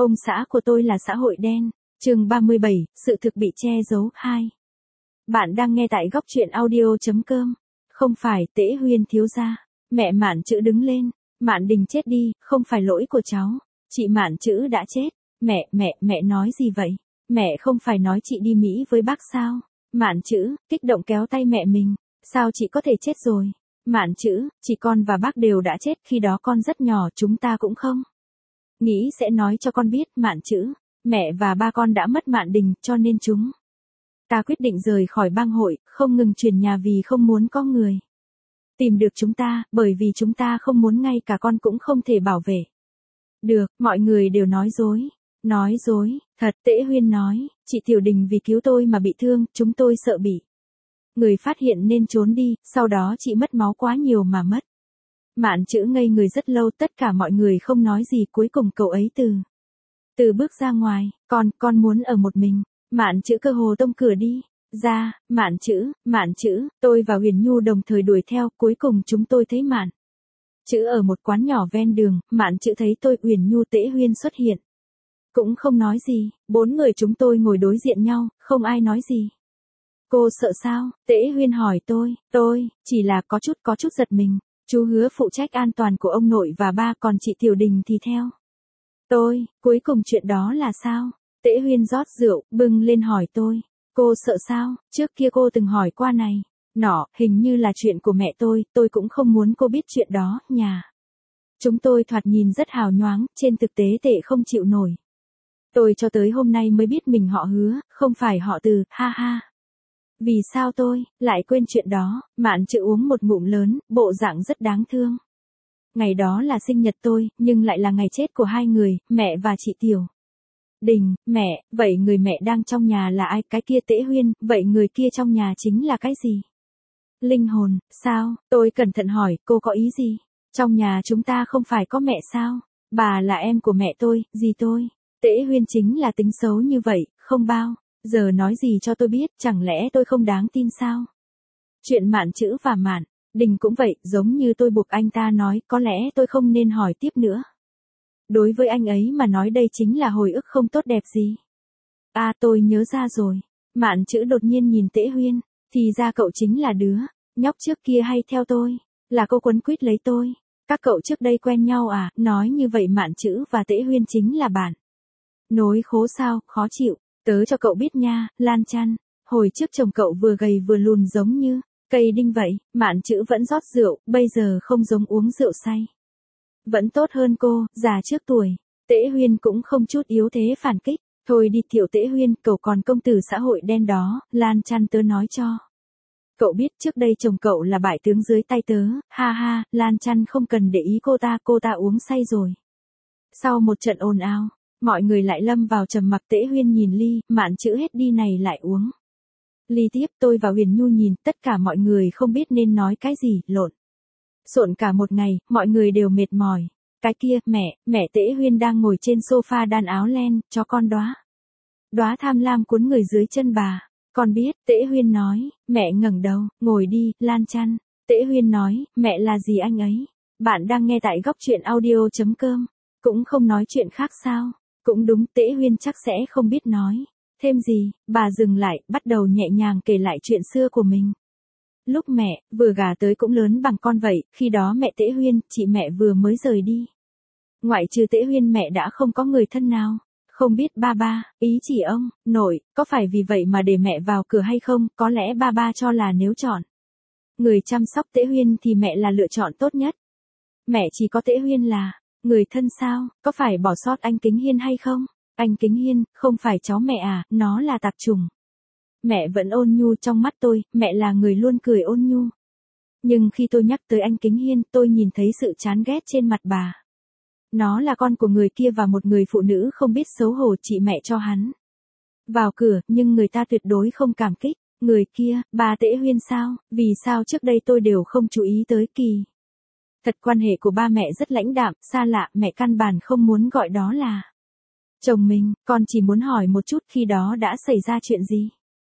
Ông xã của tôi là xã hội đen. Chương 37, sự thực bị che giấu 2. Bạn đang nghe tại góc truyện audio.com. Không phải, Tễ Huyên thiếu gia. Mẹ Mạn Chữ đứng lên. Mạn Đình chết đi, không phải lỗi của cháu. Chị Mạn Chữ đã chết. Mẹ nói gì vậy? Mẹ không phải nói chị đi Mỹ với bác sao? Mạn Chữ, kích động kéo tay mẹ mình. Sao chị có thể chết rồi? Mạn Chữ, chị con và bác đều đã chết, khi đó con rất nhỏ, chúng ta cũng không nghĩ sẽ nói cho con biết. Mạn Chữ, mẹ và ba con đã mất Mạn Đình, cho nên chúng ta quyết định rời khỏi bang hội, không ngừng chuyển nhà vì không muốn có người tìm được chúng ta, bởi vì chúng ta không muốn ngay cả con cũng không thể bảo vệ được. Mọi người đều nói dối. Nói dối, thật. Tễ Huyên nói, chị Tiểu Đình vì cứu tôi mà bị thương, chúng tôi sợ bị người phát hiện nên trốn đi, sau đó chị mất máu quá nhiều mà mất. Mạn Chữ ngây người rất lâu, tất cả mọi người không nói gì, cuối cùng cậu ấy từ bước ra ngoài. Con muốn ở một mình. Mạn Chữ cơ hồ tông cửa đi ra. Mạn Chữ, tôi và Huyền Nhu đồng thời đuổi theo, cuối cùng chúng tôi thấy Mạn Chữ ở một quán nhỏ ven đường. Mạn Chữ thấy tôi, Huyền Nhu, Tễ Huyên xuất hiện, cũng không nói gì. 4 người chúng tôi ngồi đối diện nhau, không ai nói gì. Cô sợ sao? Tễ Huyên hỏi tôi chỉ là có chút giật mình. Chú Hứa phụ trách an toàn của ông nội và ba, còn chị Tiểu Đình thì theo tôi. Cuối cùng chuyện đó là sao? Tễ Huyên rót rượu, bưng lên hỏi tôi. Cô sợ sao? Trước kia cô từng hỏi qua này nọ, hình như là chuyện của mẹ tôi cũng không muốn cô biết chuyện đó. Nhà chúng tôi thoạt nhìn rất hào nhoáng, trên thực tế tệ không chịu nổi. Tôi cho tới hôm nay mới biết mình họ Hứa, không phải họ Từ, ha ha. Vì sao tôi lại quên chuyện đó? Mạn Chữ uống một ngụm lớn, bộ dạng rất đáng thương. Ngày đó là sinh nhật tôi, nhưng lại là ngày chết của hai người, mẹ và chị Tiểu Đình. Mẹ, vậy người mẹ đang trong nhà là ai? Cái kia. Tễ Huyên, vậy người kia trong nhà chính là cái gì? Linh hồn, sao? Tôi cẩn thận hỏi, cô có ý gì? Trong nhà chúng ta không phải có mẹ sao? Bà là em của mẹ tôi, gì tôi? Tễ Huyên chính là tính xấu như vậy, không bao giờ nói gì cho tôi biết, chẳng lẽ tôi không đáng tin sao? Chuyện Mạn Chữ và Mạn Đình cũng vậy, giống như tôi buộc anh ta nói, có lẽ tôi không nên hỏi tiếp nữa. Đối với anh ấy mà nói đây chính là hồi ức không tốt đẹp gì. À, tôi nhớ ra rồi. Mạn Chữ đột nhiên nhìn Tễ Huyên, thì ra cậu chính là đứa nhóc trước kia hay theo tôi, là cô quấn quýt lấy tôi. Các cậu trước đây quen nhau à? Nói như vậy Mạn Chữ và Tễ Huyên chính là bạn nối khố sao? Khó chịu. Tớ cho cậu biết nha, Lan Chăn, hồi trước chồng cậu vừa gầy vừa lùn giống như cây đinh vậy. Mạn Chữ vẫn rót rượu, bây giờ không giống uống rượu say. Vẫn tốt hơn cô, già trước tuổi. Tễ Huyên cũng không chút yếu thế phản kích. Thôi đi Tiểu Tễ Huyên, cậu còn công tử xã hội đen đó. Lan Chăn, tớ nói cho cậu biết, trước đây chồng cậu là bại tướng dưới tay tớ. Ha ha. Lan Chăn không cần để ý cô ta uống say rồi. Sau một trận ồn ào, mọi người lại lâm vào trầm mặc. Tễ Huyên nhìn ly, Mạn Chữ hết đi này lại uống ly tiếp. Tôi và Huyền Nhu nhìn, tất cả mọi người không biết nên nói cái gì, lộn xộn cả một ngày, mọi người đều mệt mỏi. Cái kia, mẹ Tễ Huyên đang ngồi trên sofa đan áo len, cho con đóa tham lam cuốn người dưới chân bà. Con biết. Tễ Huyên nói. Mẹ ngẩng đầu, ngồi đi, Lan Chăn. Tễ Huyên nói, mẹ là gì anh ấy? Bạn đang nghe tại góc truyện audio.com. Cũng không nói chuyện khác sao? Cũng đúng, Tễ Huyên chắc sẽ không biết nói thêm gì. Bà dừng lại, bắt đầu nhẹ nhàng kể lại chuyện xưa của mình. Lúc mẹ vừa gả tới cũng lớn bằng con vậy, khi đó mẹ Tễ Huyên, chị mẹ vừa mới rời đi. Ngoại trừ Tễ Huyên mẹ đã không có người thân nào. Không biết ba, ý chỉ ông nội, có phải vì vậy mà để mẹ vào cửa hay không? Có lẽ ba cho là nếu chọn người chăm sóc Tễ Huyên thì mẹ là lựa chọn tốt nhất. Mẹ chỉ có Tễ Huyên là người thân sao? Có phải bỏ sót anh Kính Hiên hay không? Anh Kính Hiên, không phải cháu mẹ à, nó là tạp chủng. Mẹ vẫn ôn nhu trong mắt tôi, mẹ là người luôn cười ôn nhu. Nhưng khi tôi nhắc tới anh Kính Hiên, tôi nhìn thấy sự chán ghét trên mặt bà. Nó là con của người kia và một người phụ nữ không biết xấu hổ. Chị mẹ cho hắn vào cửa, nhưng người ta tuyệt đối không cảm kích. Người kia, bà Tễ Huyên sao? Vì sao trước đây tôi đều không chú ý tới? Kỳ thật quan hệ của ba mẹ rất lãnh đạm, xa lạ, mẹ căn bản không muốn gọi đó là chồng mình. Con chỉ muốn hỏi một chút, khi đó đã xảy ra chuyện gì?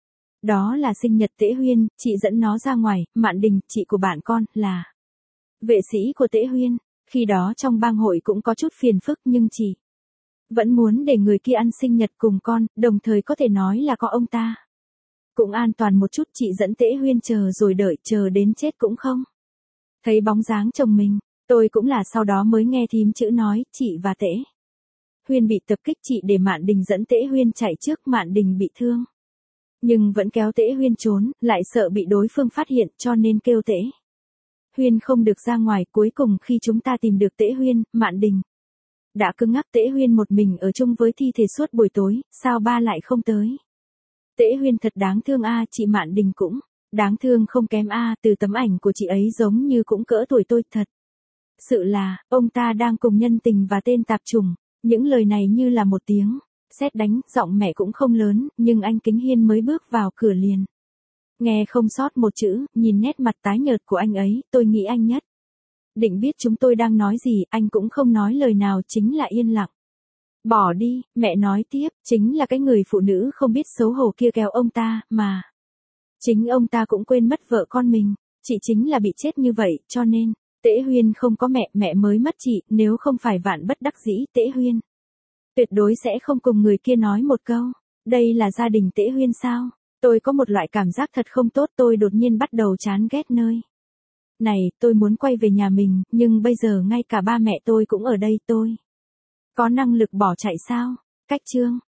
Đó là sinh nhật Tễ Huyên, chị dẫn nó ra ngoài. Mạn Đình, chị của bạn con, là vệ sĩ của Tễ Huyên. Khi đó trong bang hội cũng có chút phiền phức, nhưng chỉ Vẫn muốn để người kia ăn sinh nhật cùng con, đồng thời có thể nói là có ông ta. Cũng an toàn một chút, chị dẫn Tễ Huyên chờ rồi đợi chờ đến chết cũng không. Thấy bóng dáng chồng mình, tôi cũng là sau đó mới nghe thím chữ nói, chị và Tễ Huyên bị tập kích, chị để Mạn Đình dẫn Tễ Huyên chạy trước, Mạn Đình bị thương. Nhưng vẫn kéo Tễ Huyên trốn, lại sợ bị đối phương phát hiện cho nên kêu Tễ Huyên không được ra ngoài. Cuối cùng khi chúng ta tìm được Tễ Huyên, Mạn Đình đã cứng ngắc. Tễ Huyên một mình ở chung với thi thể suốt buổi tối, sao ba lại không tới. Tễ Huyên thật đáng thương a, chị Mạn Đình cũng đáng thương không kém a, từ tấm ảnh của chị ấy giống như cũng cỡ tuổi tôi thật. Sự là, ông ta đang cùng nhân tình và tên tạp chủng. Những lời này như là một tiếng sét đánh, giọng mẹ cũng không lớn, nhưng anh Kính Hiên mới bước vào cửa liền nghe không sót một chữ. Nhìn nét mặt tái nhợt của anh ấy, tôi nghĩ anh nhất định biết chúng tôi đang nói gì. Anh cũng không nói lời nào, chính là yên lặng. Bỏ đi, mẹ nói tiếp, chính là cái người phụ nữ không biết xấu hổ kia kéo ông ta, mà chính ông ta cũng quên mất vợ con mình. Chị chính là bị chết như vậy, cho nên Tễ Huyên không có mẹ, mẹ mới mất chị. Nếu không phải vạn bất đắc dĩ, Tễ Huyên tuyệt đối sẽ không cùng người kia nói một câu. Đây là gia đình Tễ Huyên sao? Tôi có một loại cảm giác thật không tốt, tôi đột nhiên bắt đầu chán ghét nơi này. Tôi muốn quay về nhà mình, nhưng bây giờ ngay cả ba mẹ tôi cũng ở đây, tôi có năng lực bỏ chạy sao? Cách chương